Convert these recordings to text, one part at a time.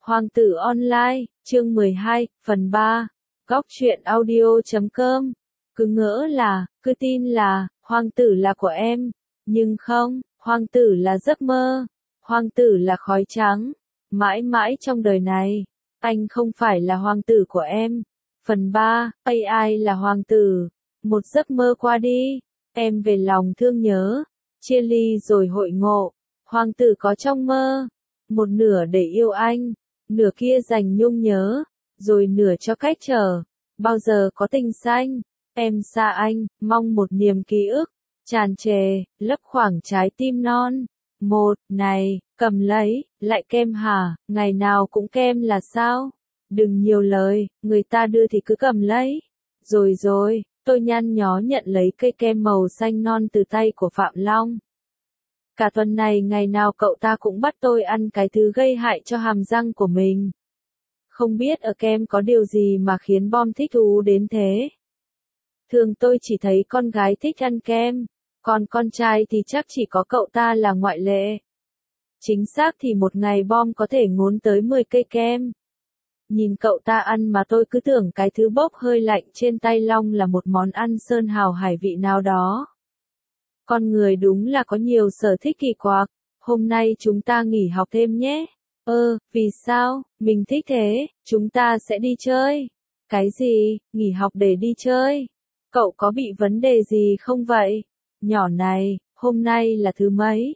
Hoàng tử online, chương 12, phần 3. Góc truyện audio.com. Cứ ngỡ là, cứ tin là, hoàng tử là của em. Nhưng không, hoàng tử là giấc mơ. Hoàng tử là khói trắng. Mãi mãi trong đời này, anh không phải là hoàng tử của em. Phần 3, AI là hoàng tử. Một giấc mơ qua đi, em về lòng thương nhớ. Chia ly rồi hội ngộ. Hoàng tử có trong mơ. Một nửa để yêu anh, nửa kia dành nhung nhớ, rồi nửa cho cách chờ. Bao giờ có tình xanh, em xa anh, mong một niềm ký ức, tràn trề, lấp khoảng trái tim non. Một, này, cầm lấy, lại kem hả, ngày nào cũng kem là sao? Đừng nhiều lời, người ta đưa thì cứ cầm lấy. Rồi, tôi nhăn nhó nhận lấy cây kem màu xanh non từ tay của Phạm Long. Cả tuần này ngày nào cậu ta cũng bắt tôi ăn cái thứ gây hại cho hàm răng của mình. Không biết ở kem có điều gì mà khiến Bom thích thú đến thế. Thường tôi chỉ thấy con gái thích ăn kem, còn con trai thì chắc chỉ có cậu ta là ngoại lệ. Chính xác thì một ngày Bom có thể ngốn tới 10 cây kem. Nhìn cậu ta ăn mà tôi cứ tưởng cái thứ bốc hơi lạnh trên tay Long là một món ăn sơn hào hải vị nào đó. Con người đúng là có nhiều sở thích kỳ quặc. Hôm nay chúng ta nghỉ học thêm nhé. Vì sao? Mình thích thế, chúng ta sẽ đi chơi. Cái gì? Nghỉ học để đi chơi? Cậu có bị vấn đề gì không vậy? Nhỏ này, hôm nay là thứ mấy?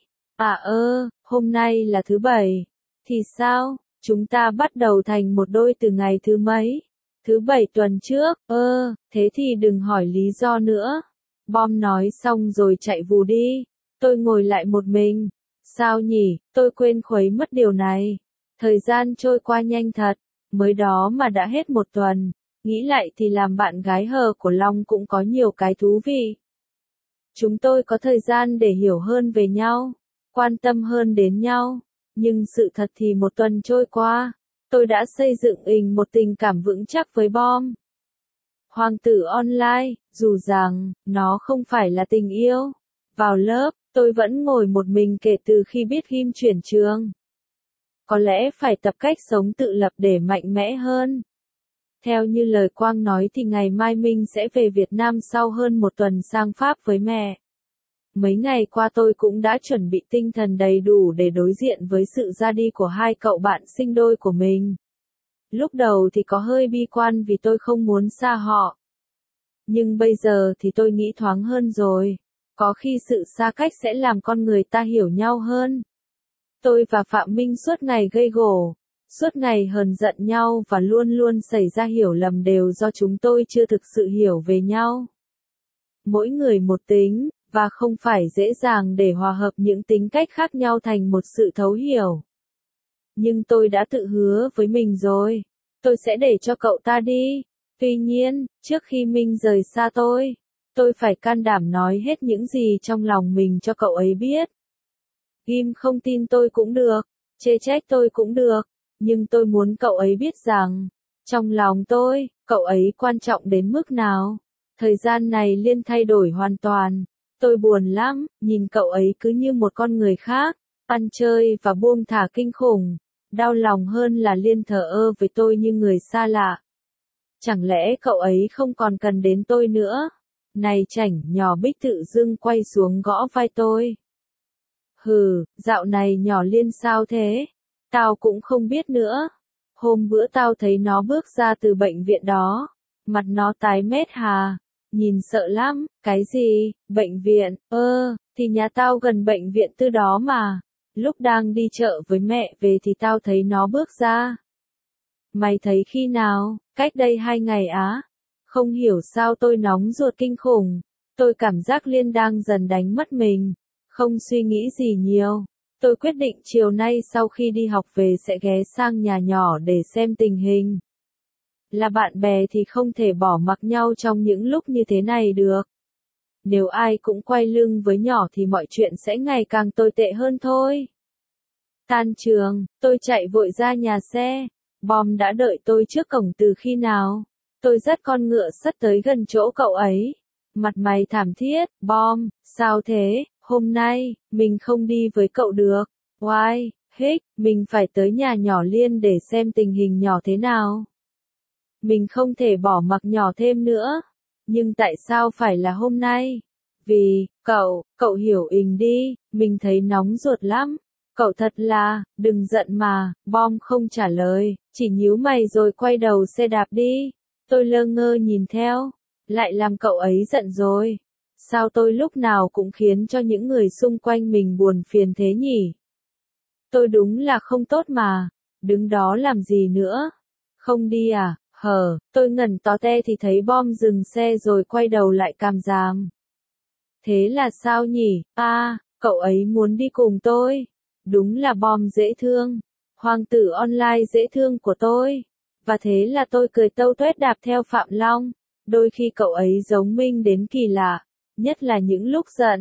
Hôm nay là thứ 7. Thì sao? Chúng ta bắt đầu thành một đôi từ ngày thứ mấy? Thứ 7 tuần trước. Thế thì đừng hỏi lý do nữa. Bom nói xong rồi chạy vù đi. Tôi ngồi lại một mình. Sao nhỉ, tôi quên khuấy mất điều này. Thời gian trôi qua nhanh thật. Mới đó mà đã hết một tuần. Nghĩ lại thì làm bạn gái hờ của Long cũng có nhiều cái thú vị. Chúng tôi có thời gian để hiểu hơn về nhau. Quan tâm hơn đến nhau. Nhưng sự thật thì một tuần trôi qua. Tôi đã xây dựng một tình cảm vững chắc với Bom. Hoàng tử online, dù rằng, nó không phải là tình yêu. Vào lớp, tôi vẫn ngồi một mình kể từ khi biết Ghim chuyển trường. Có lẽ phải tập cách sống tự lập để mạnh mẽ hơn. Theo như lời Quang nói thì ngày mai Minh sẽ về Việt Nam sau hơn một tuần sang Pháp với mẹ. Mấy ngày qua tôi cũng đã chuẩn bị tinh thần đầy đủ để đối diện với sự ra đi của hai cậu bạn sinh đôi của mình. Lúc đầu thì có hơi bi quan vì tôi không muốn xa họ. Nhưng bây giờ thì tôi nghĩ thoáng hơn rồi. Có khi sự xa cách sẽ làm con người ta hiểu nhau hơn. Tôi và Phạm Minh suốt ngày gây gổ, suốt ngày hờn giận nhau và luôn luôn xảy ra hiểu lầm đều do chúng tôi chưa thực sự hiểu về nhau. Mỗi người một tính, và không phải dễ dàng để hòa hợp những tính cách khác nhau thành một sự thấu hiểu. Nhưng tôi đã tự hứa với mình rồi, tôi sẽ để cho cậu ta đi. Tuy nhiên, trước khi Minh rời xa tôi phải can đảm nói hết những gì trong lòng mình cho cậu ấy biết. Ghim không tin tôi cũng được, chê trách tôi cũng được, nhưng tôi muốn cậu ấy biết rằng, trong lòng tôi, cậu ấy quan trọng đến mức nào. Thời gian này Liên thay đổi hoàn toàn. Tôi buồn lắm, nhìn cậu ấy cứ như một con người khác, ăn chơi và buông thả kinh khủng. Đau lòng hơn là Liên thờ ơ với tôi như người xa lạ. Chẳng lẽ cậu ấy không còn cần đến tôi nữa? Này chảnh, nhỏ Bích tự dưng quay xuống gõ vai tôi. Dạo này nhỏ Liên sao thế? Tao cũng không biết nữa. Hôm bữa tao thấy nó bước ra từ bệnh viện đó. Mặt nó tái mét hà. Nhìn sợ lắm. Cái gì? Bệnh viện? Thì nhà tao gần bệnh viện Tư đó mà. Lúc đang đi chợ với mẹ về thì tao thấy nó bước ra. Mày thấy khi nào? Cách đây 2 ngày á. Không hiểu sao tôi nóng ruột kinh khủng. Tôi cảm giác Liên đang dần đánh mất mình. Không suy nghĩ gì nhiều. Tôi quyết định chiều nay sau khi đi học về sẽ ghé sang nhà nhỏ để xem tình hình. Là bạn bè thì không thể bỏ mặc nhau trong những lúc như thế này được. Nếu ai cũng quay lưng với nhỏ thì mọi chuyện sẽ ngày càng tồi tệ hơn thôi. Tan trường, tôi chạy vội ra nhà xe. Bom đã đợi tôi trước cổng từ khi nào. Tôi dắt con ngựa sắt tới gần chỗ cậu ấy. Mặt mày thảm thiết. Bom, sao thế? Hôm nay, mình không đi với cậu được. Why? Mình phải tới nhà nhỏ Liên để xem tình hình nhỏ thế nào. Mình không thể bỏ mặc nhỏ thêm nữa. Nhưng tại sao phải là hôm nay? Vì, cậu hiểu Ình đi, mình thấy nóng ruột lắm. Cậu thật là, đừng giận mà, Bom không trả lời, chỉ nhíu mày rồi quay đầu xe đạp đi. Tôi lơ ngơ nhìn theo, lại làm cậu ấy giận rồi. Sao tôi lúc nào cũng khiến cho những người xung quanh mình buồn phiền thế nhỉ? Tôi đúng là không tốt mà, đứng đó làm gì nữa? Không đi à? Tôi ngẩn tó te thì thấy Bom dừng xe rồi quay đầu lại càm ràm. Thế là sao nhỉ? Cậu ấy muốn đi cùng tôi. Đúng là Bom dễ thương. Hoàng tử online dễ thương của tôi. Và thế là tôi cười tâu tuét đạp theo Phạm Long. Đôi khi cậu ấy giống Minh đến kỳ lạ. Nhất là những lúc giận.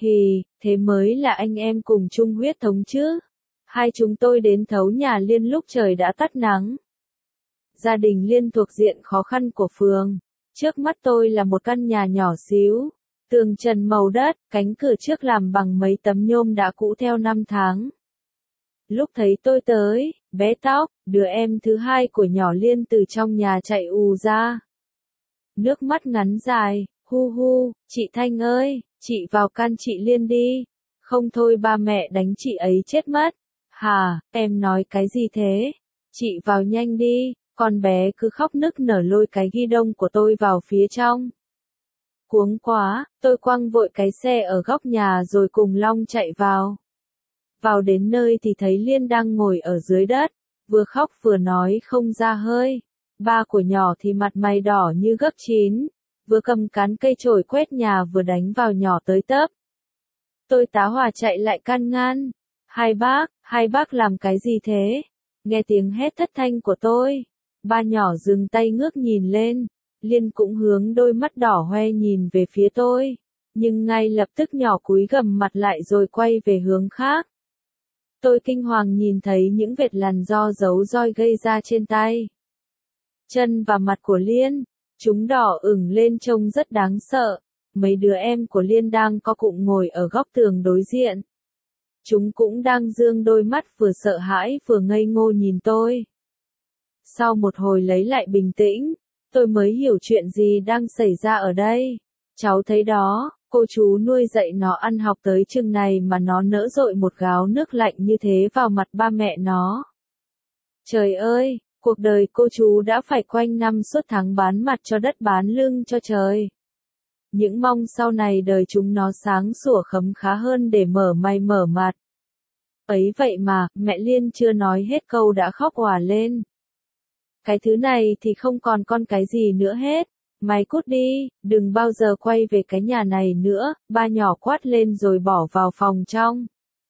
Thế mới là anh em cùng chung huyết thống chứ. Hai chúng tôi đến thấu nhà Liên lúc trời đã tắt nắng. Gia đình Liên thuộc diện khó khăn của phường. Trước mắt tôi là một căn nhà nhỏ xíu. Tường trần màu đất, cánh cửa trước làm bằng mấy tấm nhôm đã cũ theo năm tháng. Lúc thấy tôi tới, bé Tóc, đứa em thứ hai của nhỏ Liên từ trong nhà chạy ù ra. Nước mắt ngắn dài, hu, chị Thanh ơi, chị vào can chị Liên đi. Không thôi ba mẹ đánh chị ấy chết mất. Hả, em nói cái gì thế? Chị vào nhanh đi, con bé cứ khóc nức nở lôi cái ghi đông của tôi vào phía trong. Cuống quá, tôi quăng vội cái xe ở góc nhà rồi cùng Long chạy vào. Vào đến nơi thì thấy Liên đang ngồi ở dưới đất, vừa khóc vừa nói không ra hơi. Ba của nhỏ thì mặt mày đỏ như gấc chín, vừa cầm cán cây chổi quét nhà vừa đánh vào nhỏ tới tấp. Tôi tá hỏa chạy lại can ngăn. Hai bác làm cái gì thế? Nghe tiếng hét thất thanh của tôi. Ba nhỏ dừng tay ngước nhìn lên. Liên cũng hướng đôi mắt đỏ hoe nhìn về phía tôi. Nhưng ngay lập tức nhỏ cúi gằm mặt lại rồi quay về hướng khác. Tôi kinh hoàng nhìn thấy những vệt lằn do dấu roi gây ra trên tay, chân và mặt của Liên. Chúng đỏ ửng lên trông rất đáng sợ. Mấy đứa em của Liên đang co cụm ngồi ở góc tường đối diện. Chúng cũng đang dương đôi mắt vừa sợ hãi vừa ngây ngô nhìn tôi. Sau một hồi lấy lại bình tĩnh, tôi mới hiểu chuyện gì đang xảy ra ở đây. Cháu thấy đó, cô chú nuôi dạy nó ăn học tới chừng này mà nó nỡ dội một gáo nước lạnh như thế vào mặt ba mẹ nó. Trời ơi, cuộc đời cô chú đã phải quanh năm suốt tháng bán mặt cho đất bán lưng cho trời. Những mong sau này đời chúng nó sáng sủa khấm khá hơn để mở mày mở mặt. Ấy vậy mà, mẹ Liên chưa nói hết câu đã khóc òa lên. Cái thứ này thì không còn con cái gì nữa hết. Mày cút đi, đừng bao giờ quay về cái nhà này nữa, ba nhỏ quát lên rồi bỏ vào phòng trong.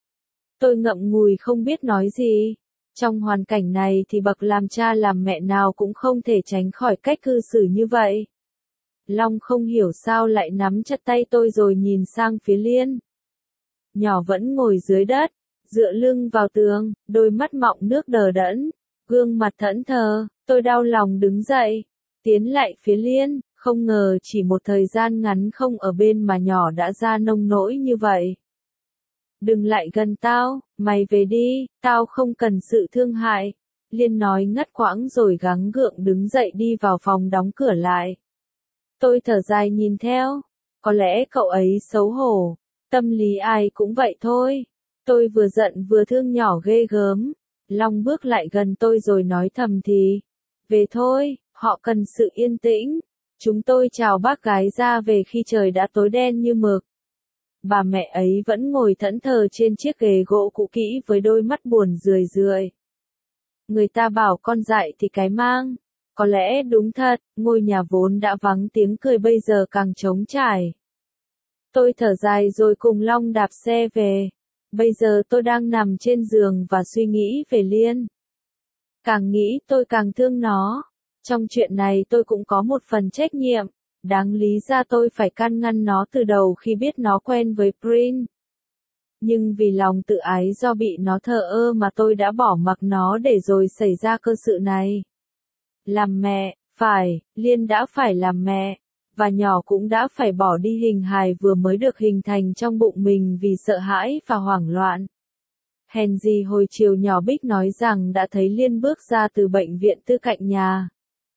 Tôi ngậm ngùi không biết nói gì. Trong hoàn cảnh này thì bậc làm cha làm mẹ nào cũng không thể tránh khỏi cách cư xử như vậy. Long không hiểu sao lại nắm chặt tay tôi rồi nhìn sang phía Liên. Nhỏ vẫn ngồi dưới đất, dựa lưng vào tường, đôi mắt mọng nước đờ đẫn, gương mặt thẫn thờ. Tôi đau lòng đứng dậy, tiến lại phía Liên, không ngờ chỉ một thời gian ngắn không ở bên mà nhỏ đã ra nông nỗi như vậy. Đừng lại gần tao, mày về đi, tao không cần sự thương hại. Liên nói ngắt quãng rồi gắng gượng đứng dậy đi vào phòng đóng cửa lại. Tôi thở dài nhìn theo, có lẽ cậu ấy xấu hổ, tâm lý ai cũng vậy thôi. Tôi vừa giận vừa thương nhỏ ghê gớm. Long bước lại gần tôi rồi nói thầm thì, về thôi, họ cần sự yên tĩnh. Chúng tôi chào bác gái ra về khi trời đã tối đen như mực. Bà mẹ ấy vẫn ngồi thẫn thờ trên chiếc ghế gỗ cũ kỹ với đôi mắt buồn rười rượi. Người ta bảo con dại thì cái mang. Có lẽ đúng thật, ngôi nhà vốn đã vắng tiếng cười bây giờ càng trống trải. Tôi thở dài rồi cùng Long đạp xe về. Bây giờ tôi đang nằm trên giường và suy nghĩ về Liên. Càng nghĩ tôi càng thương nó. Trong chuyện này tôi cũng có một phần trách nhiệm. Đáng lý ra tôi phải can ngăn nó từ đầu khi biết nó quen với Prince. Nhưng vì lòng tự ái do bị nó thờ ơ mà tôi đã bỏ mặc nó để rồi xảy ra cơ sự này. Làm mẹ, phải, Liên đã phải làm mẹ. Và nhỏ cũng đã phải bỏ đi hình hài vừa mới được hình thành trong bụng mình vì sợ hãi và hoảng loạn. Hèn gì hồi chiều nhỏ Bích nói rằng đã thấy Liên bước ra từ bệnh viện tư cạnh nhà.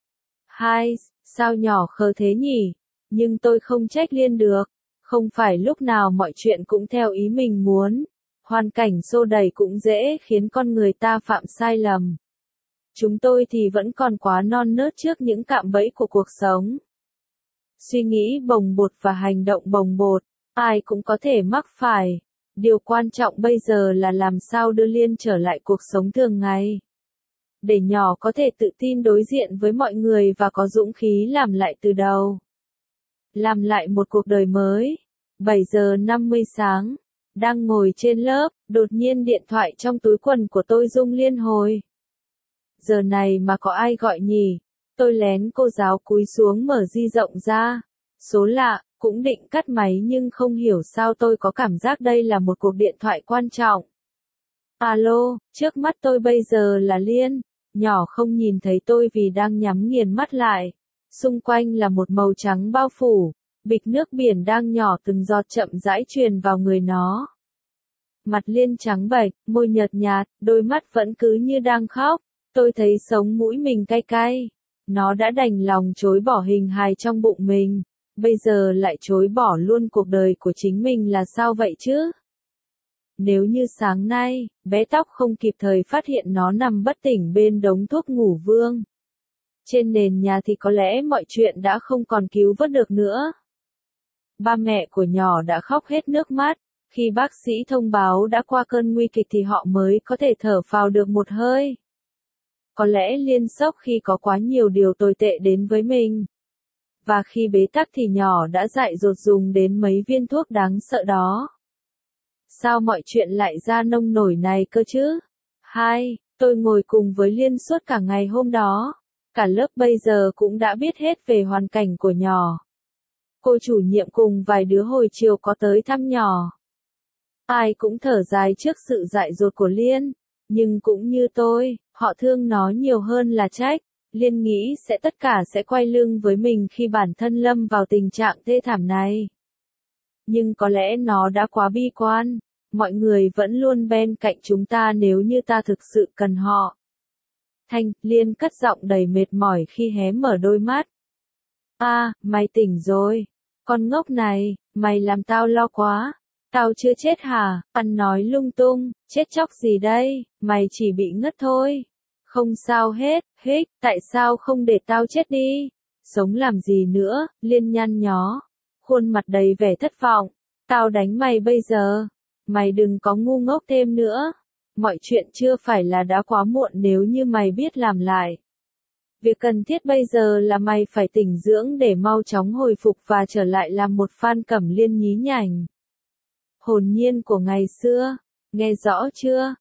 Hai, sao nhỏ khờ thế nhỉ? Nhưng tôi không trách Liên được. Không phải lúc nào mọi chuyện cũng theo ý mình muốn. Hoàn cảnh xô đẩy cũng dễ khiến con người ta phạm sai lầm. Chúng tôi thì vẫn còn quá non nớt trước những cạm bẫy của cuộc sống. Suy nghĩ bồng bột và hành động bồng bột, ai cũng có thể mắc phải. Điều quan trọng bây giờ là làm sao đưa Liên trở lại cuộc sống thường ngày. Để nhỏ có thể tự tin đối diện với mọi người và có dũng khí làm lại từ đầu. Làm lại một cuộc đời mới. 7 giờ 50 sáng. Đang ngồi trên lớp, đột nhiên điện thoại trong túi quần của tôi rung liên hồi. Giờ này mà có ai gọi nhỉ? Tôi lén cô giáo cúi xuống mở di rộng ra. Số lạ, cũng định cắt máy nhưng không hiểu sao tôi có cảm giác đây là một cuộc điện thoại quan trọng. Alo, trước mắt tôi bây giờ là Liên. Nhỏ không nhìn thấy tôi vì đang nhắm nghiền mắt lại. Xung quanh là một màu trắng bao phủ. Bịch nước biển đang nhỏ từng giọt chậm rãi truyền vào người nó. Mặt Liên trắng bệch, môi nhợt nhạt, đôi mắt vẫn cứ như đang khóc. Tôi thấy sống mũi mình cay cay. Nó đã đành lòng chối bỏ hình hài trong bụng mình. Bây giờ lại chối bỏ luôn cuộc đời của chính mình là sao vậy chứ? Nếu như sáng nay, bé Tóc không kịp thời phát hiện nó nằm bất tỉnh bên đống thuốc ngủ vương trên nền nhà thì có lẽ mọi chuyện đã không còn cứu vớt được nữa. Ba mẹ của nhỏ đã khóc hết nước mắt. Khi bác sĩ thông báo đã qua cơn nguy kịch thì họ mới có thể thở phào được một hơi. Có lẽ Liên sốc khi có quá nhiều điều tồi tệ đến với mình. Và khi bế tắc thì nhỏ đã dại dột dùng đến mấy viên thuốc đáng sợ đó. Sao mọi chuyện lại ra nông nổi này cơ chứ? Hai, tôi ngồi cùng với Liên suốt cả ngày hôm đó. Cả lớp bây giờ cũng đã biết hết về hoàn cảnh của nhỏ. Cô chủ nhiệm cùng vài đứa hồi chiều có tới thăm nhỏ. Ai cũng thở dài trước sự dại dột của Liên. Nhưng cũng như tôi, họ thương nó nhiều hơn là trách. Liên nghĩ tất cả sẽ quay lưng với mình khi bản thân lâm vào tình trạng thê thảm này. Nhưng có lẽ nó đã quá bi quan. Mọi người vẫn luôn bên cạnh chúng ta nếu như ta thực sự cần họ. Liên cất giọng đầy mệt mỏi khi hé mở đôi mắt. Mày tỉnh rồi. Con ngốc này, mày làm tao lo quá. Tao chưa chết hả? Ăn nói lung tung, chết chóc gì đây, mày chỉ bị ngất thôi. Không sao hết, tại sao không để tao chết đi? Sống làm gì nữa, Liên nhăn nhó. Khuôn mặt đầy vẻ thất vọng. Tao đánh mày bây giờ. Mày đừng có ngu ngốc thêm nữa. Mọi chuyện chưa phải là đã quá muộn nếu như mày biết làm lại. Việc cần thiết bây giờ là mày phải tỉnh dưỡng để mau chóng hồi phục và trở lại làm một fan Cẩm Liên nhí nhảnh. Hồn nhiên của ngày xưa, nghe rõ chưa?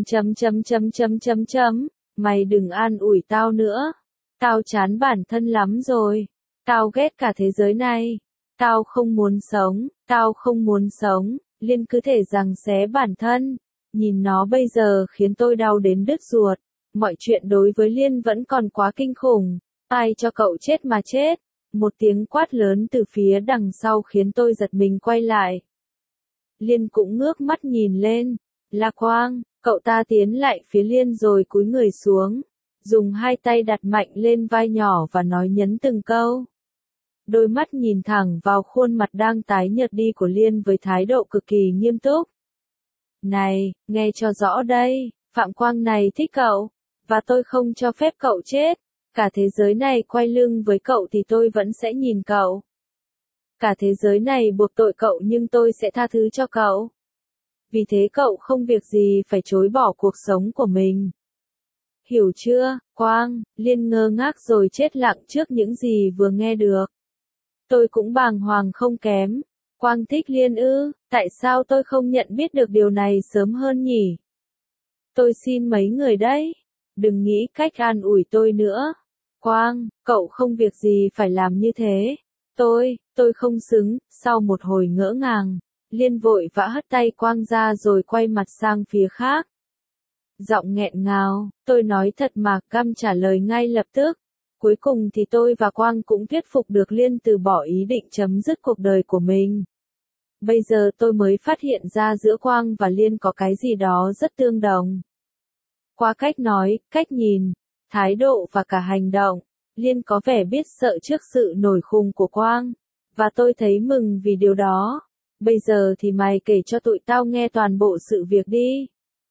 Mày đừng an ủi tao nữa. Tao chán bản thân lắm rồi. Tao ghét cả thế giới này. Tao không muốn sống. Liên cứ thể giằng xé bản thân. Nhìn nó bây giờ khiến tôi đau đến đứt ruột. Mọi chuyện đối với Liên vẫn còn quá kinh khủng. Ai cho cậu chết mà chết? Một tiếng quát lớn từ phía đằng sau khiến tôi giật mình quay lại. Liên cũng ngước mắt nhìn lên. Là Quang, cậu ta tiến lại phía Liên rồi cúi người xuống. Dùng hai tay đặt mạnh lên vai nhỏ và nói nhấn từng câu. Đôi mắt nhìn thẳng vào khuôn mặt đang tái nhợt đi của Liên với thái độ cực kỳ nghiêm túc. Này, nghe cho rõ đây, Phạm Quang này thích cậu, và tôi không cho phép cậu chết. Cả thế giới này quay lưng với cậu thì tôi vẫn sẽ nhìn cậu. Cả thế giới này buộc tội cậu nhưng tôi sẽ tha thứ cho cậu. Vì thế cậu không việc gì phải chối bỏ cuộc sống của mình. Hiểu chưa, Quang? Liên ngơ ngác rồi chết lặng trước những gì vừa nghe được. Tôi cũng bàng hoàng không kém. Quang thích Liên ư? Tại sao tôi không nhận biết được điều này sớm hơn nhỉ? Tôi xin mấy người đấy. Đừng nghĩ cách an ủi tôi nữa. Quang, cậu không việc gì phải làm như thế. Tôi không xứng. Sau một hồi ngỡ ngàng, Liên vội vã hất tay Quang ra rồi quay mặt sang phía khác. Giọng nghẹn ngào, tôi nói thật mà căm trả lời ngay lập tức. Cuối cùng thì tôi và Quang cũng thuyết phục được Liên từ bỏ ý định chấm dứt cuộc đời của mình. Bây giờ tôi mới phát hiện ra giữa Quang và Liên có cái gì đó rất tương đồng. Qua cách nói, cách nhìn, thái độ và cả hành động, Liên có vẻ biết sợ trước sự nổi khùng của Quang. Và tôi thấy mừng vì điều đó. Bây giờ thì mày kể cho tụi tao nghe toàn bộ sự việc đi.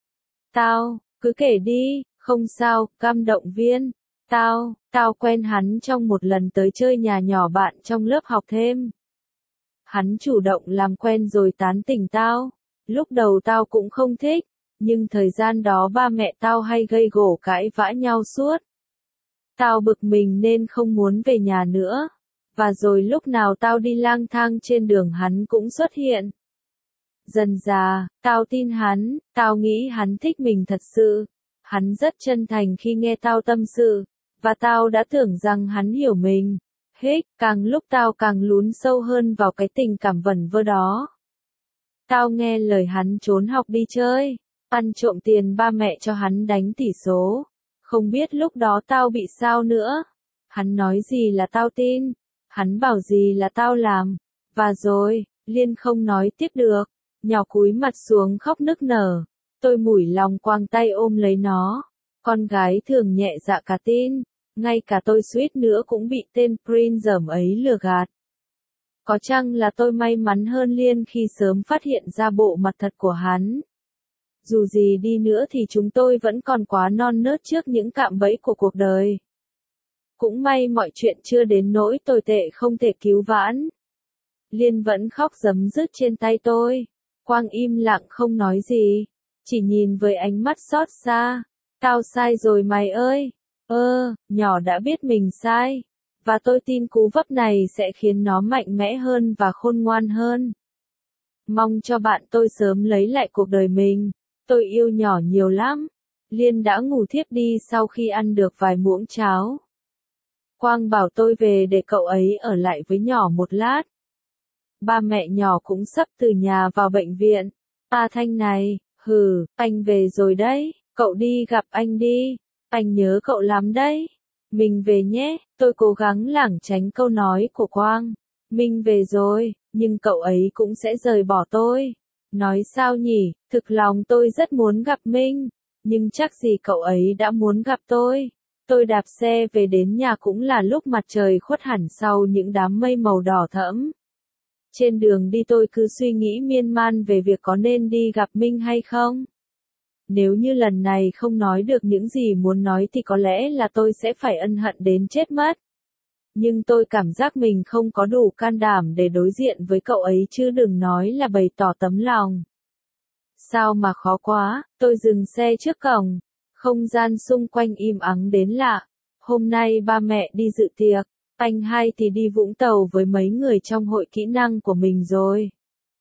Cứ kể đi, không sao, Cam động viên. Tao quen hắn trong một lần tới chơi nhà nhỏ bạn trong lớp học thêm. Hắn chủ động làm quen rồi tán tỉnh tao. Lúc đầu tao cũng không thích, nhưng thời gian đó ba mẹ tao hay gây gổ cãi vã nhau suốt. Tao bực mình nên không muốn về nhà nữa. Và rồi lúc nào tao đi lang thang trên đường hắn cũng xuất hiện. Dần dà, tao tin hắn, tao nghĩ hắn thích mình thật sự. Hắn rất chân thành khi nghe tao tâm sự, và tao đã tưởng rằng hắn hiểu mình. Càng lúc tao càng lún sâu hơn vào cái tình cảm vẩn vơ đó. Tao nghe lời hắn trốn học đi chơi, ăn trộm tiền ba mẹ cho hắn đánh tỷ số. Không biết lúc đó tao bị sao nữa. Hắn nói gì là tao tin, hắn bảo gì là tao làm. Và rồi, Liên không nói tiếp được, nhỏ cúi mặt xuống khóc nức nở. Tôi mủi lòng quàng tay ôm lấy nó. Con gái thường nhẹ dạ cả tin, ngay cả tôi suýt nữa cũng bị tên Prince dởm ấy lừa gạt. Có chăng là tôi may mắn hơn Liên khi sớm phát hiện ra bộ mặt thật của hắn. Dù gì đi nữa thì chúng tôi vẫn còn quá non nớt trước những cạm bẫy của cuộc đời. Cũng may mọi chuyện chưa đến nỗi tồi tệ không thể cứu vãn. Liên vẫn khóc rấm rứt trên tay tôi. Quang im lặng không nói gì, chỉ nhìn với ánh mắt xót xa. Tao sai rồi mày ơi. Nhỏ đã biết mình sai. Và tôi tin cú vấp này sẽ khiến nó mạnh mẽ hơn và khôn ngoan hơn. Mong cho bạn tôi sớm lấy lại cuộc đời mình. Tôi yêu nhỏ nhiều lắm. Liên đã ngủ thiếp đi sau khi ăn được vài muỗng cháo. Quang bảo tôi về để cậu ấy ở lại với nhỏ một lát. Ba mẹ nhỏ cũng sắp từ nhà vào bệnh viện. Thanh này, anh về rồi đấy, cậu đi gặp anh đi. Anh nhớ cậu lắm đấy. Mình về nhé, tôi cố gắng lảng tránh câu nói của Quang. Mình về rồi, nhưng cậu ấy cũng sẽ rời bỏ tôi. Nói sao nhỉ, thực lòng tôi rất muốn gặp Minh, nhưng chắc gì cậu ấy đã muốn gặp tôi. Tôi đạp xe về đến nhà cũng là lúc mặt trời khuất hẳn sau những đám mây màu đỏ thẫm. Trên đường đi tôi cứ suy nghĩ miên man về việc có nên đi gặp Minh hay không. Nếu như lần này không nói được những gì muốn nói thì có lẽ là tôi sẽ phải ân hận đến chết mất. Nhưng tôi cảm giác mình không có đủ can đảm để đối diện với cậu ấy chứ đừng nói là bày tỏ tấm lòng. Sao mà khó quá, tôi dừng xe trước cổng. Không gian xung quanh im ắng đến lạ. Hôm nay ba mẹ đi dự tiệc, anh hai thì đi Vũng Tàu với mấy người trong hội kỹ năng của mình rồi.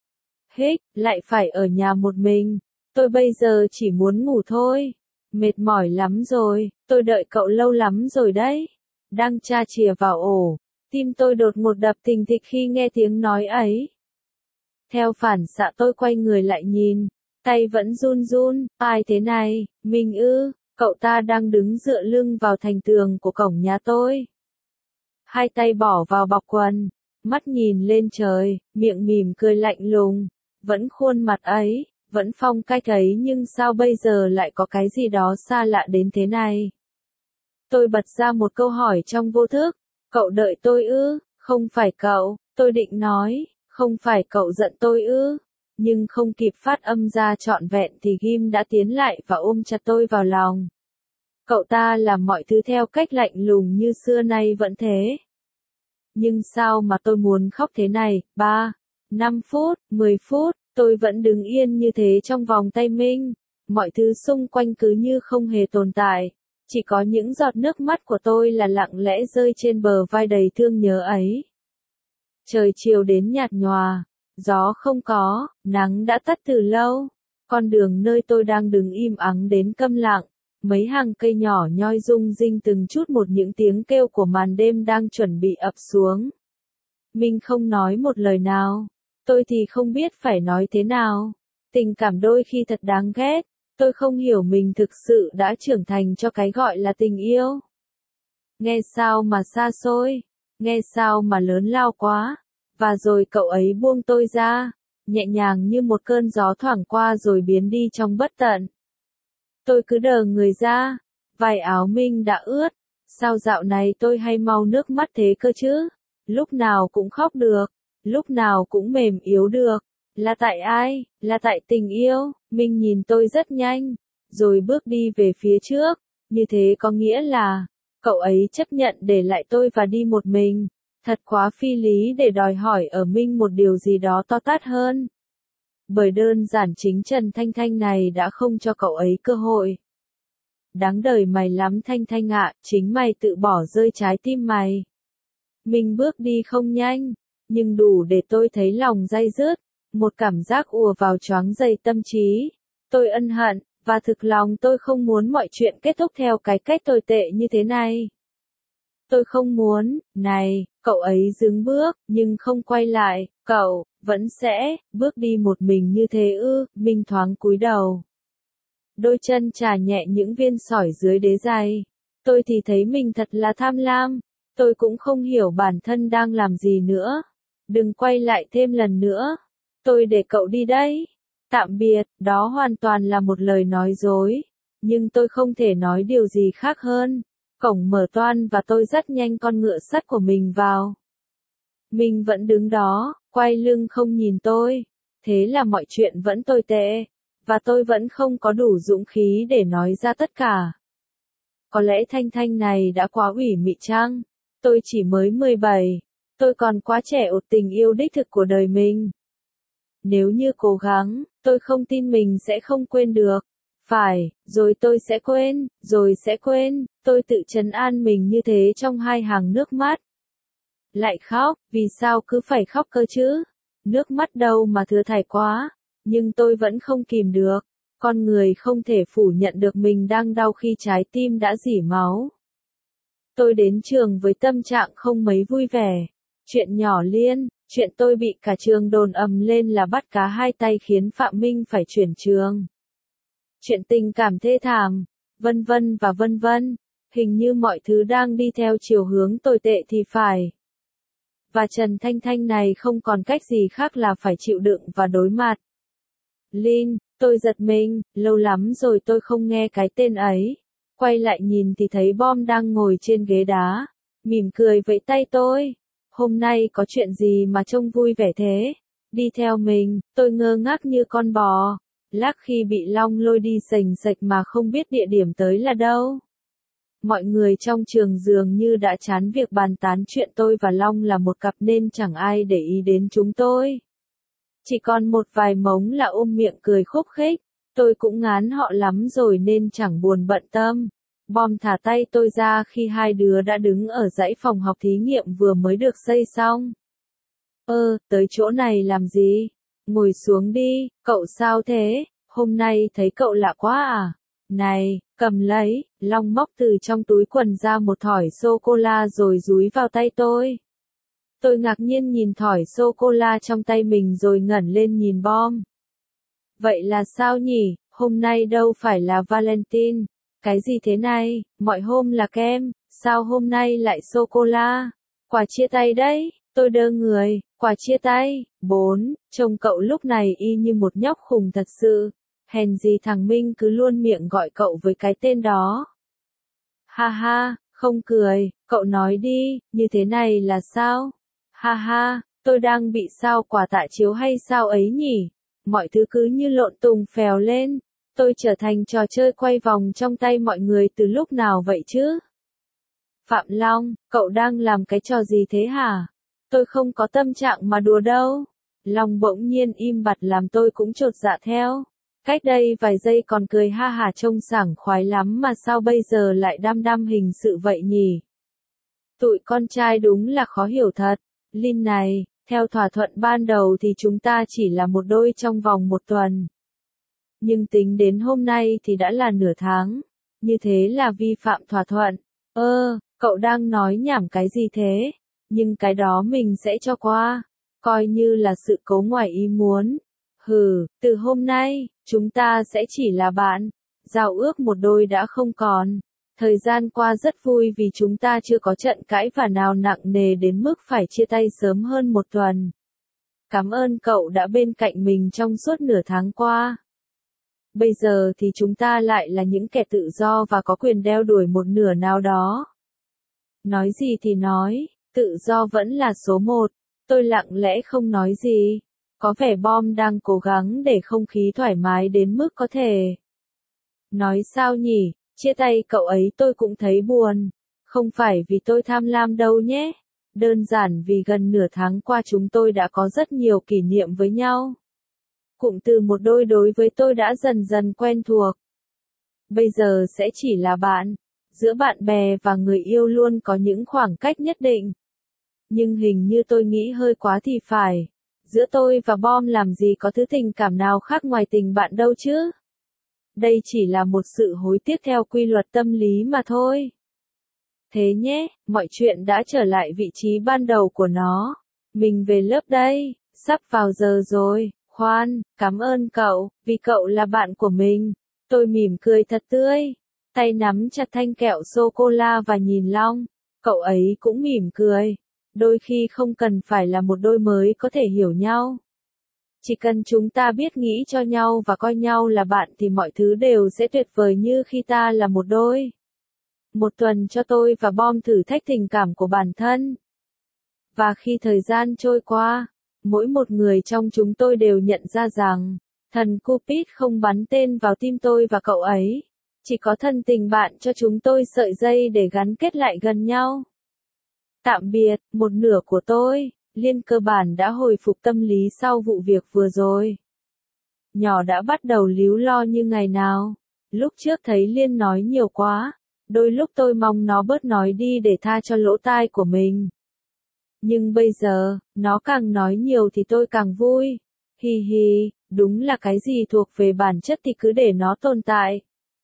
Lại phải ở nhà một mình. Tôi bây giờ chỉ muốn ngủ thôi. Mệt mỏi lắm rồi, tôi đợi cậu lâu lắm rồi đấy. Đang tra chìa vào ổ, tim tôi đột ngột đập thình thịch khi nghe tiếng nói ấy. Theo phản xạ tôi quay người lại nhìn, tay vẫn run run, ai thế này, mình ư, cậu ta đang đứng dựa lưng vào thành tường của cổng nhà tôi. Hai tay bỏ vào bọc quần, mắt nhìn lên trời, miệng mỉm cười lạnh lùng, vẫn khuôn mặt ấy, vẫn phong cách ấy nhưng sao bây giờ lại có cái gì đó xa lạ đến thế này. Tôi bật ra một câu hỏi trong vô thức, cậu đợi tôi ư, không phải cậu, tôi định nói, không phải cậu giận tôi ư, nhưng không kịp phát âm ra trọn vẹn thì Ghim đã tiến lại và ôm chặt tôi vào lòng. Cậu ta làm mọi thứ theo cách lạnh lùng như xưa nay vẫn thế. Nhưng sao mà tôi muốn khóc thế này, 3, 5 phút, 10 phút, tôi vẫn đứng yên như thế trong vòng tay Minh, mọi thứ xung quanh cứ như không hề tồn tại. Chỉ có những giọt nước mắt của tôi là lặng lẽ rơi trên bờ vai đầy thương nhớ ấy. Trời chiều đến nhạt nhòa, gió không có, nắng đã tắt từ lâu. Con đường nơi tôi đang đứng im ắng đến câm lặng, mấy hàng cây nhỏ nhoi rung rinh từng chút một những tiếng kêu của màn đêm đang chuẩn bị ập xuống. Mình không nói một lời nào, tôi thì không biết phải nói thế nào. Tình cảm đôi khi thật đáng ghét. Tôi không hiểu mình thực sự đã trưởng thành cho cái gọi là tình yêu. Nghe sao mà xa xôi, nghe sao mà lớn lao quá. Và rồi cậu ấy buông tôi ra, nhẹ nhàng như một cơn gió thoảng qua rồi biến đi trong bất tận. Tôi cứ đờ người ra, vải áo Minh đã ướt, sao dạo này tôi hay mau nước mắt thế cơ chứ? Lúc nào cũng khóc được, lúc nào cũng mềm yếu được, là tại ai? Là tại tình yêu. Minh nhìn tôi rất nhanh, rồi bước đi về phía trước, như thế có nghĩa là, cậu ấy chấp nhận để lại tôi và đi một mình. Thật quá phi lý để đòi hỏi ở Minh một điều gì đó to tát hơn. Bởi đơn giản chính Trần Thanh Thanh này đã không cho cậu ấy cơ hội. Đáng đời mày lắm Thanh Thanh ạ, chính mày tự bỏ rơi trái tim mày. Minh bước đi không nhanh, nhưng đủ để tôi thấy lòng day dứt, một cảm giác ùa vào choáng dậy tâm trí. Tôi ân hận, và thực lòng tôi không muốn mọi chuyện kết thúc theo cái cách tồi tệ như thế này. Tôi không muốn, này, cậu ấy dừng bước, nhưng không quay lại, cậu, vẫn sẽ, bước đi một mình như thế ư, Minh thoáng cúi đầu. Đôi chân chà nhẹ những viên sỏi dưới đế giày. Tôi thì thấy mình thật là tham lam, tôi cũng không hiểu bản thân đang làm gì nữa. Đừng quay lại thêm lần nữa. Tôi để cậu đi đấy. Tạm biệt, đó hoàn toàn là một lời nói dối. Nhưng tôi không thể nói điều gì khác hơn. Cổng mở toang và tôi dắt nhanh con ngựa sắt của mình vào. Mình vẫn đứng đó, quay lưng không nhìn tôi. Thế là mọi chuyện vẫn tồi tệ. Và tôi vẫn không có đủ dũng khí để nói ra tất cả. Có lẽ Thanh Thanh này đã quá ủy mị chăng? Tôi chỉ mới 17. Tôi còn quá trẻ ột tình yêu đích thực của đời mình. Nếu như cố gắng, tôi không tin mình sẽ không quên được. Phải, rồi tôi sẽ quên, rồi sẽ quên. Tôi tự trấn an mình như thế trong hai hàng nước mắt. Lại khóc, vì sao cứ phải khóc cơ chứ? Nước mắt đâu mà thưa thải quá. Nhưng tôi vẫn không kìm được. Con người không thể phủ nhận được mình đang đau khi trái tim đã rỉ máu. Tôi đến trường với tâm trạng không mấy vui vẻ. Chuyện nhỏ liên, chuyện tôi bị cả trường đồn ầm lên là bắt cá hai tay khiến Phạm Minh phải chuyển trường. Chuyện tình cảm thê thảm, vân vân và vân vân. Hình như mọi thứ đang đi theo chiều hướng tồi tệ thì phải. Và Trần Thanh Thanh này không còn cách gì khác là phải chịu đựng và đối mặt. Lin, tôi giật mình, lâu lắm rồi tôi không nghe cái tên ấy. Quay lại nhìn thì thấy Bom đang ngồi trên ghế đá, mỉm cười vẫy tay tôi. Hôm nay có chuyện gì mà trông vui vẻ thế? Đi theo mình, tôi ngơ ngác như con bò. Lác khi bị Long lôi đi sành sạch mà không biết địa điểm tới là đâu. Mọi người trong trường dường như đã chán việc bàn tán chuyện tôi và Long là một cặp nên chẳng ai để ý đến chúng tôi. Chỉ còn một vài mống là ôm miệng cười khúc khích. Tôi cũng ngán họ lắm rồi nên chẳng buồn bận tâm. Bom thả tay tôi ra khi hai đứa đã đứng ở dãy phòng học thí nghiệm vừa mới được xây xong. Tới chỗ này làm gì? Ngồi xuống đi, cậu sao thế? Hôm nay thấy cậu lạ quá à? Này, cầm lấy, Long móc từ trong túi quần ra một thỏi sô-cô-la rồi dúi vào tay tôi. Tôi ngạc nhiên nhìn thỏi sô-cô-la trong tay mình rồi ngẩng lên nhìn Bom. Vậy là sao nhỉ? Hôm nay đâu phải là Valentine. Cái gì thế này? Mọi hôm là kem, sao hôm nay lại sô-cô-la? Quà chia tay đấy. Tôi đơ người, quà chia tay. 4. Trông cậu lúc này y như một nhóc khùng thật sự. Hèn gì thằng Minh cứ luôn miệng gọi cậu với cái tên đó. Ha ha, không cười, cậu nói đi, như thế này là sao? Ha ha, tôi đang bị sao quả tạ chiếu hay sao ấy nhỉ? Mọi thứ cứ như lộn tùng phèo lên. Tôi trở thành trò chơi quay vòng trong tay mọi người từ lúc nào vậy chứ? Phạm Long, cậu đang làm cái trò gì thế hả? Tôi không có tâm trạng mà đùa đâu. Long bỗng nhiên im bặt làm tôi cũng chột dạ theo. Cách đây vài giây còn cười ha hả trông sảng khoái lắm mà sao bây giờ lại đăm đăm hình sự vậy nhỉ? Tụi con trai đúng là khó hiểu thật. Lin này, theo thỏa thuận ban đầu thì chúng ta chỉ là một đôi trong vòng một tuần. Nhưng tính đến hôm nay thì đã là nửa tháng. Như thế là vi phạm thỏa thuận. Cậu đang nói nhảm cái gì thế? Nhưng cái đó mình sẽ cho qua. Coi như là sự cố ngoài ý muốn. Từ hôm nay, chúng ta sẽ chỉ là bạn. Giao ước một đôi đã không còn. Thời gian qua rất vui vì chúng ta chưa có trận cãi vã nào nặng nề đến mức phải chia tay sớm hơn một tuần. Cảm ơn cậu đã bên cạnh mình trong suốt nửa tháng qua. Bây giờ thì chúng ta lại là những kẻ tự do và có quyền đeo đuổi một nửa nào đó. Nói gì thì nói, tự do vẫn là số một. Tôi lặng lẽ không nói gì. Có vẻ bom đang cố gắng để không khí thoải mái đến mức có thể. Nói sao nhỉ, chia tay cậu ấy tôi cũng thấy buồn. Không phải vì tôi tham lam đâu nhé. Đơn giản vì gần nửa tháng qua chúng tôi đã có rất nhiều kỷ niệm với nhau. Cụm từ một đôi đối với tôi đã dần dần quen thuộc. Bây giờ sẽ chỉ là bạn. Giữa bạn bè và người yêu luôn có những khoảng cách nhất định. Nhưng hình như tôi nghĩ hơi quá thì phải. Giữa tôi và bom làm gì có thứ tình cảm nào khác ngoài tình bạn đâu chứ. Đây chỉ là một sự hối tiếc theo quy luật tâm lý mà thôi. Thế nhé, mọi chuyện đã trở lại vị trí ban đầu của nó. Mình về lớp đây, sắp vào giờ rồi. Khoan, cảm ơn cậu, vì cậu là bạn của mình. Tôi mỉm cười thật tươi, tay nắm chặt thanh kẹo sô-cô-la và nhìn Long. Cậu ấy cũng mỉm cười. Đôi khi không cần phải là một đôi mới có thể hiểu nhau. Chỉ cần chúng ta biết nghĩ cho nhau và coi nhau là bạn thì mọi thứ đều sẽ tuyệt vời như khi ta là một đôi. Một tuần cho tôi và bom thử thách tình cảm của bản thân. Và khi thời gian trôi qua, mỗi một người trong chúng tôi đều nhận ra rằng, thần Cupid không bắn tên vào tim tôi và cậu ấy. Chỉ có thân tình bạn cho chúng tôi sợi dây để gắn kết lại gần nhau. Tạm biệt, một nửa của tôi. Liên cơ bản đã hồi phục tâm lý sau vụ việc vừa rồi. Nhỏ đã bắt đầu líu lo như ngày nào. Lúc trước thấy Liên nói nhiều quá. Đôi lúc tôi mong nó bớt nói đi để tha cho lỗ tai của mình. Nhưng bây giờ, nó càng nói nhiều thì tôi càng vui. Hi hi, đúng là cái gì thuộc về bản chất thì cứ để nó tồn tại.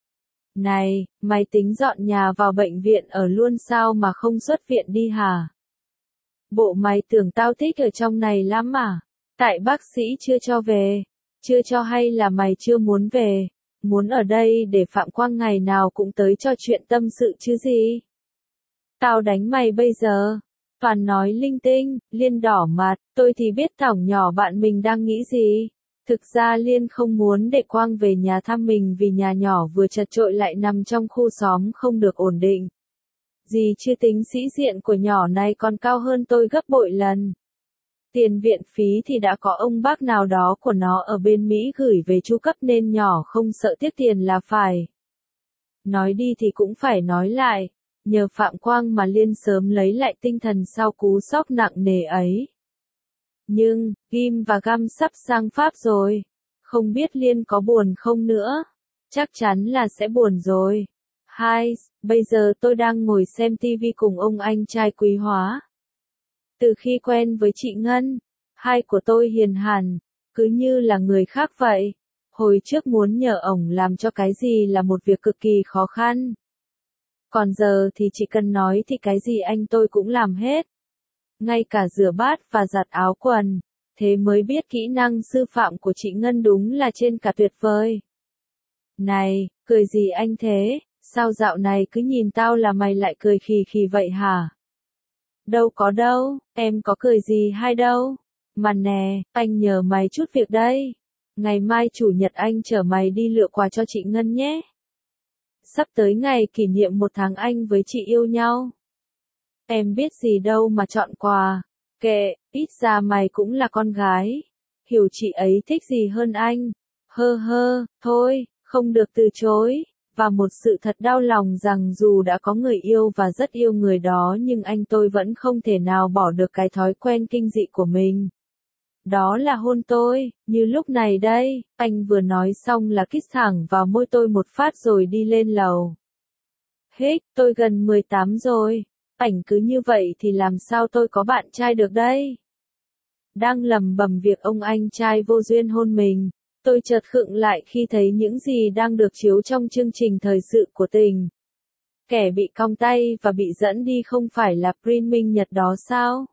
Này, mày tính dọn nhà vào bệnh viện ở luôn sao mà không xuất viện đi hả? Bộ mày tưởng tao thích ở trong này lắm à? Tại bác sĩ chưa cho về. Chưa cho hay là mày chưa muốn về? Muốn ở đây để Phạm Quang ngày nào cũng tới cho chuyện tâm sự chứ gì? Tao đánh mày bây giờ. Toàn nói linh tinh, Liên đỏ mặt, tôi thì biết thỏng nhỏ bạn mình đang nghĩ gì. Thực ra Liên không muốn để Quang về nhà thăm mình vì nhà nhỏ vừa chật chội lại nằm trong khu xóm không được ổn định. Gì chưa tính sĩ diện của nhỏ này còn cao hơn tôi gấp bội lần. Tiền viện phí thì đã có ông bác nào đó của nó ở bên Mỹ gửi về chu cấp nên nhỏ không sợ tiếc tiền là phải. Nói đi thì cũng phải nói lại. Nhờ Phạm Quang mà Liên sớm lấy lại tinh thần sau cú sốc nặng nề ấy. Nhưng, Ghim và Găm sắp sang Pháp rồi. Không biết Liên có buồn không nữa. Chắc chắn là sẽ buồn rồi. Hai, bây giờ tôi đang ngồi xem TV cùng ông anh trai Quý Hóa. Từ khi quen với chị Ngân, hai của tôi hiền hẳn, cứ như là người khác vậy. Hồi trước muốn nhờ ổng làm cho cái gì là một việc cực kỳ khó khăn. Còn giờ thì chỉ cần nói thì cái gì anh tôi cũng làm hết. Ngay cả rửa bát và giặt áo quần. Thế mới biết kỹ năng sư phạm của chị Ngân đúng là trên cả tuyệt vời. Này, cười gì anh thế? Sao dạo này cứ nhìn tao là mày lại cười khì khì vậy hả? Đâu có đâu, em có cười gì hay đâu. Mà nè, anh nhờ mày chút việc đây. Ngày mai chủ nhật anh chở mày đi lựa quà cho chị Ngân nhé. Sắp tới ngày kỷ niệm 1 tháng anh với chị yêu nhau. Em biết gì đâu mà chọn quà. Kệ, ít ra mày cũng là con gái. Hiểu chị ấy thích gì hơn anh. Hơ hơ, thôi, không được từ chối. Và một sự thật đau lòng rằng dù đã có người yêu và rất yêu người đó nhưng anh tôi vẫn không thể nào bỏ được cái thói quen kinh dị của mình. Đó là hôn tôi, như lúc này đây, anh vừa nói xong là kiss thẳng vào môi tôi một phát rồi đi lên lầu. Hích, tôi gần 18 rồi, ảnh cứ như vậy thì làm sao tôi có bạn trai được đây? Đang lầm bầm việc ông anh trai vô duyên hôn mình, tôi chợt khựng lại khi thấy những gì đang được chiếu trong chương trình thời sự của tỉnh. Kẻ bị cong tay và bị dẫn đi không phải là Prin Minh Nhật đó sao?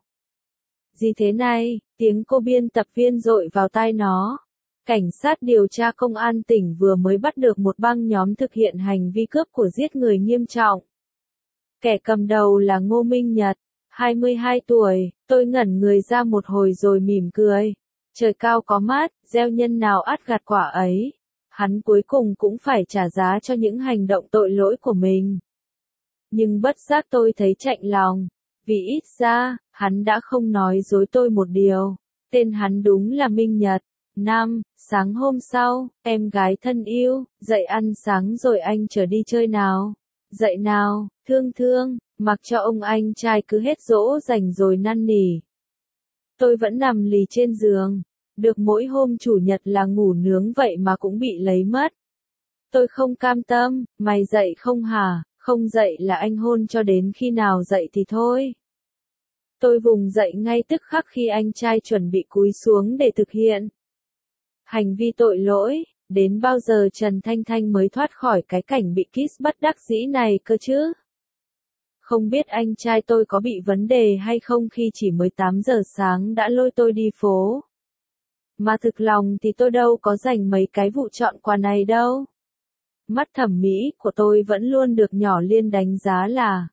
Gì thế này, tiếng cô biên tập viên dội vào tai nó. Cảnh sát điều tra công an tỉnh vừa mới bắt được một băng nhóm thực hiện hành vi cướp của giết người nghiêm trọng. Kẻ cầm đầu là Ngô Minh Nhật, 22 tuổi, tôi ngẩn người ra một hồi rồi mỉm cười. Trời cao có mát, gieo nhân nào ắt gặt quả ấy. Hắn cuối cùng cũng phải trả giá cho những hành động tội lỗi của mình. Nhưng bất giác tôi thấy chạnh lòng, vì ít ra, hắn đã không nói dối tôi một điều. Tên hắn đúng là Minh Nhật. Sáng hôm sau, em gái thân yêu, dậy ăn sáng rồi anh chở đi chơi nào. Dậy nào, thương thương, mặc cho ông anh trai cứ hết dỗ dành rồi năn nỉ. Tôi vẫn nằm lì trên giường, được mỗi hôm chủ nhật là ngủ nướng vậy mà cũng bị lấy mất. Tôi không cam tâm, mày dậy không hả, không dậy là anh hôn cho đến khi nào dậy thì thôi. Tôi vùng dậy ngay tức khắc khi anh trai chuẩn bị cúi xuống để thực hiện hành vi tội lỗi. Đến bao giờ Trần Thanh Thanh mới thoát khỏi cái cảnh bị kiss bất đắc dĩ này cơ chứ? Không biết anh trai tôi có bị vấn đề hay không khi chỉ mới 8 giờ sáng đã lôi tôi đi phố. Mà thực lòng thì tôi đâu có dành mấy cái vụ chọn quà này đâu. Mắt thẩm mỹ của tôi vẫn luôn được nhỏ Liên đánh giá là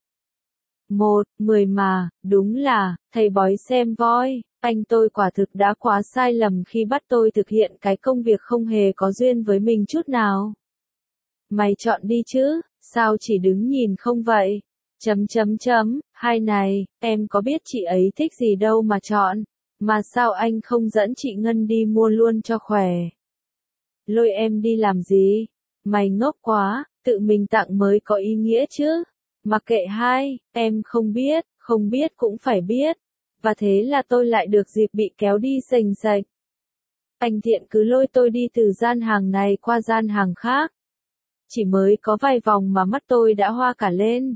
10 mà, đúng là, thầy bói xem voi. Anh tôi quả thực đã quá sai lầm khi bắt tôi thực hiện cái công việc không hề có duyên với mình chút nào. Mày chọn đi chứ, sao chỉ đứng nhìn không vậy? Hai này, em có biết chị ấy thích gì đâu mà chọn, mà sao anh không dẫn chị Ngân đi mua luôn cho khỏe? Lôi em đi làm gì? Mày ngốc quá, tự mình tặng mới có ý nghĩa chứ. Mặc kệ hai, em không biết cũng phải biết. Và thế là tôi lại được dịp bị kéo đi sành sạch. Anh Thiện cứ lôi tôi đi từ gian hàng này qua gian hàng khác. Chỉ mới có vài vòng mà mắt tôi đã hoa cả lên.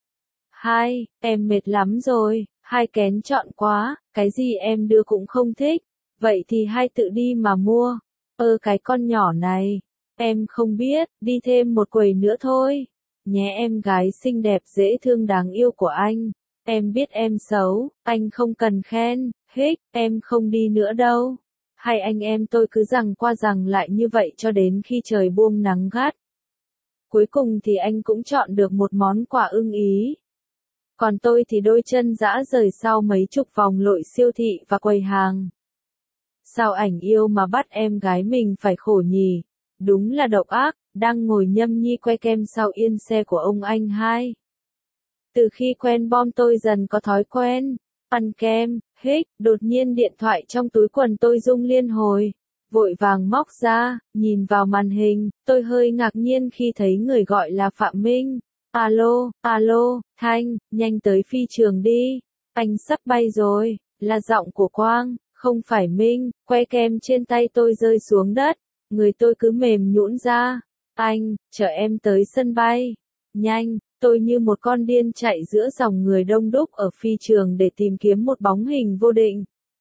Hai, em mệt lắm rồi, hai kén chọn quá, cái gì em đưa cũng không thích. Vậy thì hai tự đi mà mua. Cái con nhỏ này, em không biết, đi thêm một quầy nữa thôi. Nhé em gái xinh đẹp dễ thương đáng yêu của anh. Em biết em xấu, anh không cần khen, em không đi nữa đâu. Hai anh em tôi cứ giằng qua giằng lại như vậy cho đến khi trời buông nắng gắt. Cuối cùng thì anh cũng chọn được một món quà ưng ý. Còn tôi thì đôi chân dã rời sau mấy chục vòng lội siêu thị và quầy hàng. Sao ảnh yêu mà bắt em gái mình phải khổ nhỉ? Đúng là độc ác, đang ngồi nhâm nhi que kem sau yên xe của ông anh hai. Từ khi quen bom tôi dần có thói quen ăn kem, đột nhiên điện thoại trong túi quần tôi rung liên hồi. Vội vàng móc ra, nhìn vào màn hình, tôi hơi ngạc nhiên khi thấy người gọi là Phạm Minh. Alo, Thanh, nhanh tới phi trường đi. Anh sắp bay rồi, là giọng của Quang, không phải Minh. Que kem trên tay tôi rơi xuống đất, người tôi cứ mềm nhũn ra. Anh, chở em tới sân bay. Nhanh. Tôi như một con điên chạy giữa dòng người đông đúc ở phi trường để tìm kiếm một bóng hình vô định.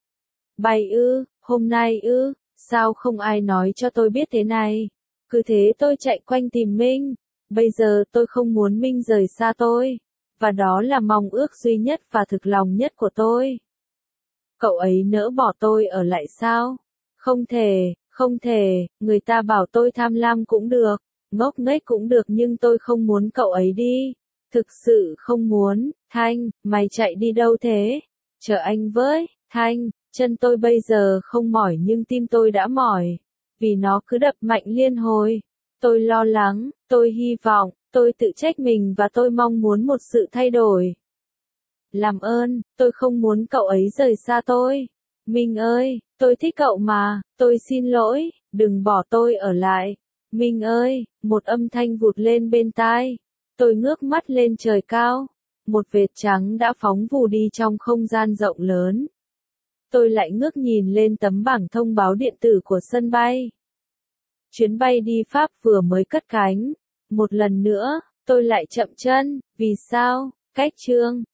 Bay ư, hôm nay ư, sao không ai nói cho tôi biết thế này? Cứ thế tôi chạy quanh tìm Minh. Bây giờ tôi không muốn Minh rời xa tôi. Và đó là mong ước duy nhất và thực lòng nhất của tôi. Cậu ấy nỡ bỏ tôi ở lại sao? Không thể, người ta bảo tôi tham lam cũng được. Ngốc nghếch cũng được nhưng tôi không muốn cậu ấy đi. Thực sự không muốn. Thanh, mày chạy đi đâu thế? Chờ anh với. Thanh, chân tôi bây giờ không mỏi nhưng tim tôi đã mỏi. Vì nó cứ đập mạnh liên hồi. Tôi lo lắng, tôi hy vọng, tôi tự trách mình và tôi mong muốn một sự thay đổi. Làm ơn, tôi không muốn cậu ấy rời xa tôi. Minh ơi, tôi thích cậu mà, tôi xin lỗi, đừng bỏ tôi ở lại. Minh ơi, một âm thanh vụt lên bên tai. Tôi ngước mắt lên trời cao. Một vệt trắng đã phóng vù đi trong không gian rộng lớn. Tôi lại ngước nhìn lên tấm bảng thông báo điện tử của sân bay. Chuyến bay đi Pháp vừa mới cất cánh. Một lần nữa, tôi lại chậm chân. Vì sao? Cách chương